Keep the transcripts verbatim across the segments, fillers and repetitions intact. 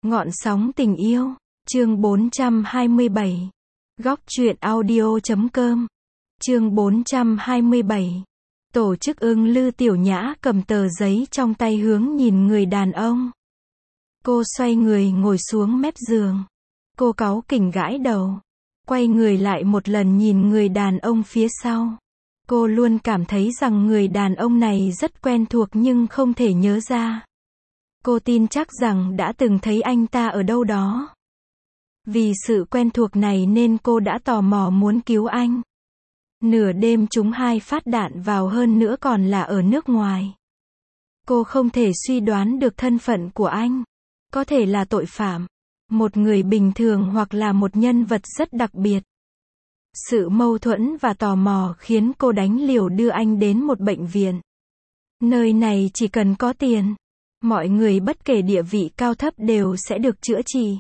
Ngọn sóng tình yêu, chương bốn trăm hai mươi bảy. Góc truyện audio chấm com. Chương bốn trăm hai mươi bảy. Tổ chức ưng Lư Tiểu Nhã cầm tờ giấy trong tay hướng nhìn người đàn ông. Cô xoay người ngồi xuống mép giường. Cô cáu kỉnh gãi đầu. Quay người lại một lần nhìn người đàn ông phía sau. Cô luôn cảm thấy rằng người đàn ông này rất quen thuộc nhưng không thể nhớ ra. Cô tin chắc rằng đã từng thấy anh ta ở đâu đó. Vì sự quen thuộc này nên cô đã tò mò muốn cứu anh. Nửa đêm trúng hai phát đạn vào, hơn nữa còn là ở nước ngoài. Cô không thể suy đoán được thân phận của anh. Có thể là tội phạm, một người bình thường hoặc là một nhân vật rất đặc biệt. Sự mâu thuẫn và tò mò khiến cô đánh liều đưa anh đến một bệnh viện. Nơi này chỉ cần có tiền, mọi người bất kể địa vị cao thấp đều sẽ được chữa trị.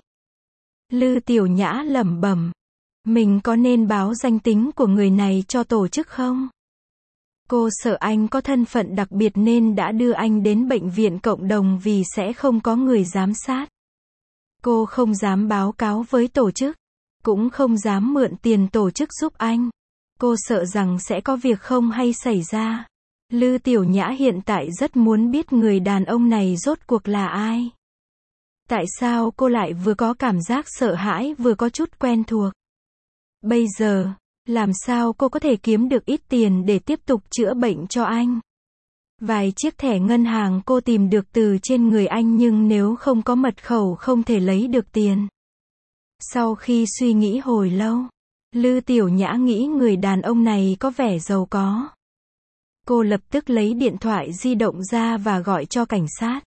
Lư Tiểu Nhã lẩm bẩm, mình có nên báo danh tính của người này cho tổ chức không? Cô sợ anh có thân phận đặc biệt nên đã đưa anh đến bệnh viện cộng đồng vì sẽ không có người giám sát. Cô không dám báo cáo với tổ chức, cũng không dám mượn tiền tổ chức giúp anh. Cô sợ rằng sẽ có việc không hay xảy ra. Lư Tiểu Nhã hiện tại rất muốn biết người đàn ông này rốt cuộc là ai. Tại sao cô lại vừa có cảm giác sợ hãi vừa có chút quen thuộc? Bây giờ, làm sao cô có thể kiếm được ít tiền để tiếp tục chữa bệnh cho anh? Vài chiếc thẻ ngân hàng cô tìm được từ trên người anh nhưng nếu không có mật khẩu không thể lấy được tiền. Sau khi suy nghĩ hồi lâu, Lư Tiểu Nhã nghĩ người đàn ông này có vẻ giàu có. Cô lập tức lấy điện thoại di động ra và gọi cho cảnh sát.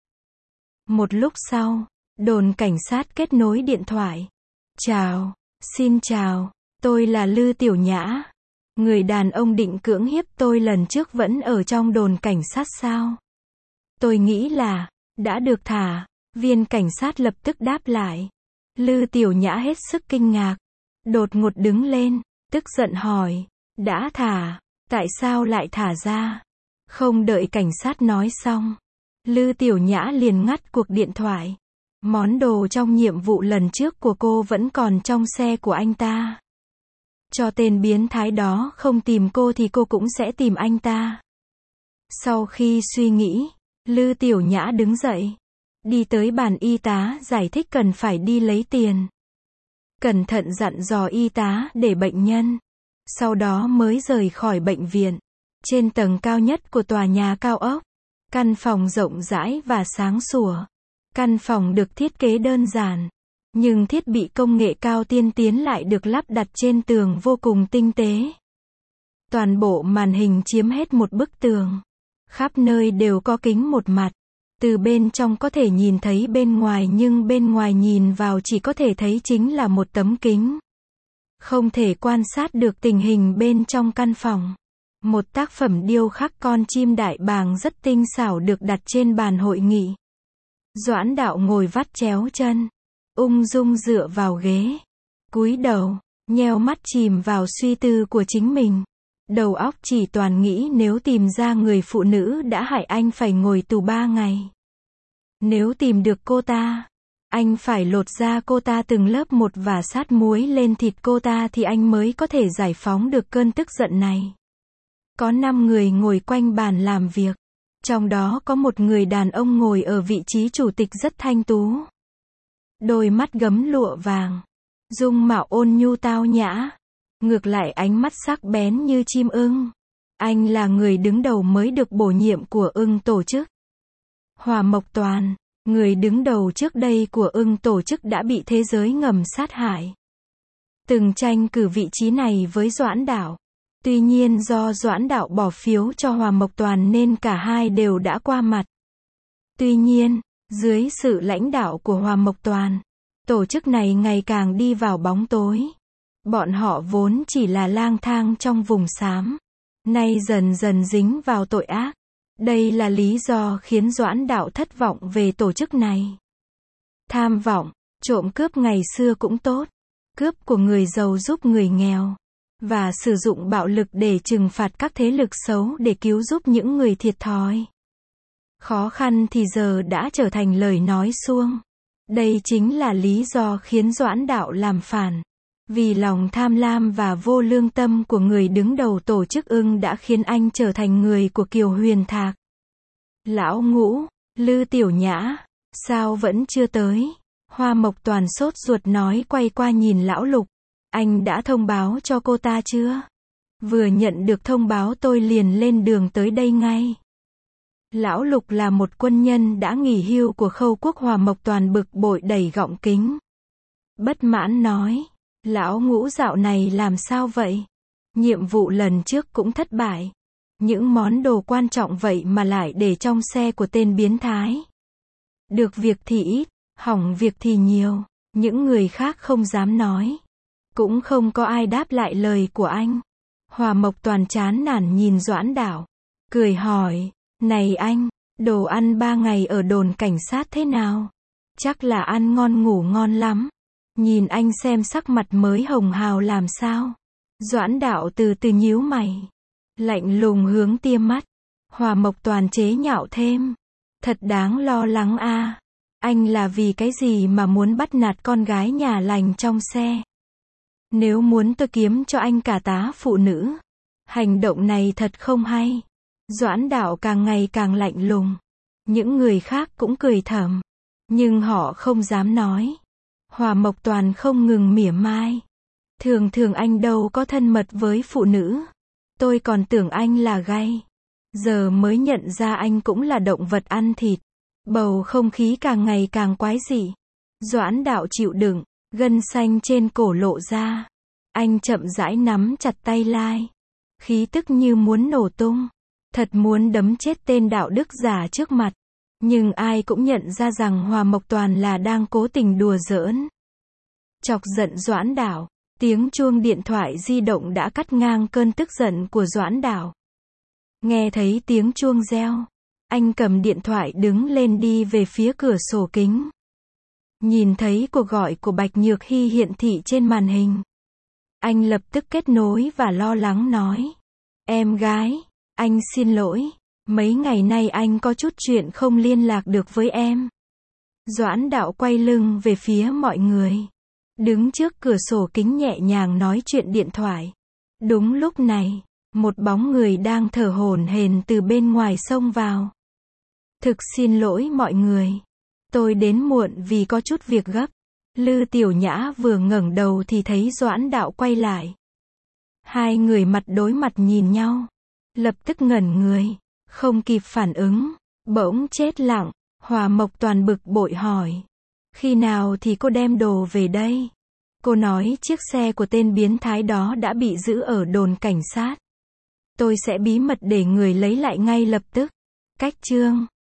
Một lúc sau, đồn cảnh sát kết nối điện thoại. Chào, xin chào, tôi là Lư Tiểu Nhã. Người đàn ông định cưỡng hiếp tôi lần trước vẫn ở trong đồn cảnh sát sao? Tôi nghĩ là, đã được thả. Viên cảnh sát lập tức đáp lại. Lư Tiểu Nhã hết sức kinh ngạc. Đột ngột đứng lên, tức giận hỏi, đã thả, tại sao lại thả ra? Không đợi cảnh sát nói xong, Lư Tiểu Nhã liền ngắt cuộc điện thoại. Món đồ trong nhiệm vụ lần trước của cô vẫn còn trong xe của anh ta. Cho tên biến thái đó không tìm cô thì cô cũng sẽ tìm anh ta. Sau khi suy nghĩ, Lư Tiểu Nhã đứng dậy, đi tới bàn y tá giải thích cần phải đi lấy tiền. Cẩn thận dặn dò y tá để bệnh nhân. Sau đó mới rời khỏi bệnh viện. Trên tầng cao nhất của tòa nhà cao ốc, căn phòng rộng rãi và sáng sủa. Căn phòng được thiết kế đơn giản, nhưng thiết bị công nghệ cao tiên tiến lại được lắp đặt trên tường vô cùng tinh tế. Toàn bộ màn hình chiếm hết một bức tường. Khắp nơi đều có kính một mặt. Từ bên trong có thể nhìn thấy bên ngoài nhưng bên ngoài nhìn vào chỉ có thể thấy chính là một tấm kính. Không thể quan sát được tình hình bên trong căn phòng. Một tác phẩm điêu khắc con chim đại bàng rất tinh xảo được đặt trên bàn hội nghị. Doãn Đạo ngồi vắt chéo chân, ung dung dựa vào ghế, cúi đầu, nheo mắt chìm vào suy tư của chính mình. Đầu óc chỉ toàn nghĩ nếu tìm ra người phụ nữ đã hại anh phải ngồi tù ba ngày. Nếu tìm được cô ta, anh phải lột da cô ta từng lớp một và sát muối lên thịt cô ta thì anh mới có thể giải phóng được cơn tức giận này. Có năm người ngồi quanh bàn làm việc. Trong đó có một người đàn ông ngồi ở vị trí chủ tịch rất thanh tú. Đôi mắt gấm lụa vàng. Dung mạo ôn nhu tao nhã. Ngược lại ánh mắt sắc bén như chim ưng. Anh là người đứng đầu mới được bổ nhiệm của ưng tổ chức. Hòa Mộc Toàn, người đứng đầu trước đây của ưng tổ chức đã bị thế giới ngầm sát hại. Từng tranh cử vị trí này với Doãn Đạo. Tuy nhiên do Doãn Đạo bỏ phiếu cho Hòa Mộc Toàn nên cả hai đều đã qua mặt. Tuy nhiên, dưới sự lãnh đạo của Hòa Mộc Toàn, tổ chức này ngày càng đi vào bóng tối. Bọn họ vốn chỉ là lang thang trong vùng xám, nay dần dần dính vào tội ác. Đây là lý do khiến Doãn Đạo thất vọng về tổ chức này. Tham vọng, trộm cướp ngày xưa cũng tốt. Cướp của người giàu giúp người nghèo. Và sử dụng bạo lực để trừng phạt các thế lực xấu để cứu giúp những người thiệt thòi. Khó khăn thì giờ đã trở thành lời nói suông. Đây chính là lý do khiến Doãn Đạo làm phản. Vì lòng tham lam và vô lương tâm của người đứng đầu tổ chức Ưng đã khiến anh trở thành người của Kiều Huyền Thạc. Lão Ngũ, Lư Tiểu Nhã, sao vẫn chưa tới? Hoa Mộc Toàn sốt ruột nói, quay qua nhìn Lão Lục. Anh đã thông báo cho cô ta chưa? Vừa nhận được thông báo tôi liền lên đường tới đây ngay. Lão Lục là một quân nhân đã nghỉ hưu của Khâu Quốc. Hoa Mộc Toàn bực bội đẩy gọng kính. Bất mãn nói, Lão Ngũ dạo này làm sao vậy? Nhiệm vụ lần trước cũng thất bại. Những món đồ quan trọng vậy mà lại để trong xe của tên biến thái. Được việc thì ít, hỏng việc thì nhiều. Những người khác không dám nói. Cũng không có ai đáp lại lời của anh. Hoa Mộc Toàn chán nản nhìn Doãn Đạo. Cười hỏi, này anh, đồ ăn ba ngày ở đồn cảnh sát thế nào? Chắc là ăn ngon ngủ ngon lắm. Nhìn anh xem sắc mặt mới hồng hào làm sao? Doãn Đạo từ từ nhíu mày. Lạnh lùng hướng tia mắt. Hoa Mộc Toàn chế nhạo thêm. Thật đáng lo lắng a. Anh là vì cái gì mà muốn bắt nạt con gái nhà lành trong xe? Nếu muốn tôi kiếm cho anh cả tá phụ nữ. Hành động này thật không hay. Doãn Đạo càng ngày càng lạnh lùng. Những người khác cũng cười thầm. Nhưng họ không dám nói. Hoa Mộc Toàn không ngừng mỉa mai. Thường thường anh đâu có thân mật với phụ nữ. Tôi còn tưởng anh là gay. Giờ mới nhận ra anh cũng là động vật ăn thịt. Bầu không khí càng ngày càng quái dị. Doãn Đạo chịu đựng, gân xanh trên cổ lộ ra. Anh chậm rãi nắm chặt tay Lai. Khí tức như muốn nổ tung. Thật muốn đấm chết tên đạo đức giả trước mặt. Nhưng ai cũng nhận ra rằng Hoa Mộc Toàn là đang cố tình đùa giỡn. Chọc giận Doãn Đạo. Tiếng chuông điện thoại di động đã cắt ngang cơn tức giận của Doãn Đạo. Nghe thấy tiếng chuông reo. Anh cầm điện thoại đứng lên đi về phía cửa sổ kính. Nhìn thấy cuộc gọi của Bạch Nhược Hy hiện thị trên màn hình. Anh lập tức kết nối và lo lắng nói. Em gái, anh xin lỗi. Mấy ngày nay anh có chút chuyện không liên lạc được với em. Doãn Đạo quay lưng về phía mọi người. Đứng trước cửa sổ kính nhẹ nhàng nói chuyện điện thoại. Đúng lúc này, một bóng người đang thở hổn hển từ bên ngoài xông vào. Thực xin lỗi mọi người. Tôi đến muộn vì có chút việc gấp. Lư Tiểu Nhã vừa ngẩng đầu thì thấy Doãn Đạo quay lại. Hai người mặt đối mặt nhìn nhau. Lập tức ngẩn người. Không kịp phản ứng. Bỗng chết lặng. Hoa Mộc Toàn bực bội hỏi. Khi nào thì cô đem đồ về đây? Cô nói chiếc xe của tên biến thái đó đã bị giữ ở đồn cảnh sát. Tôi sẽ bí mật để người lấy lại ngay lập tức. Cách chương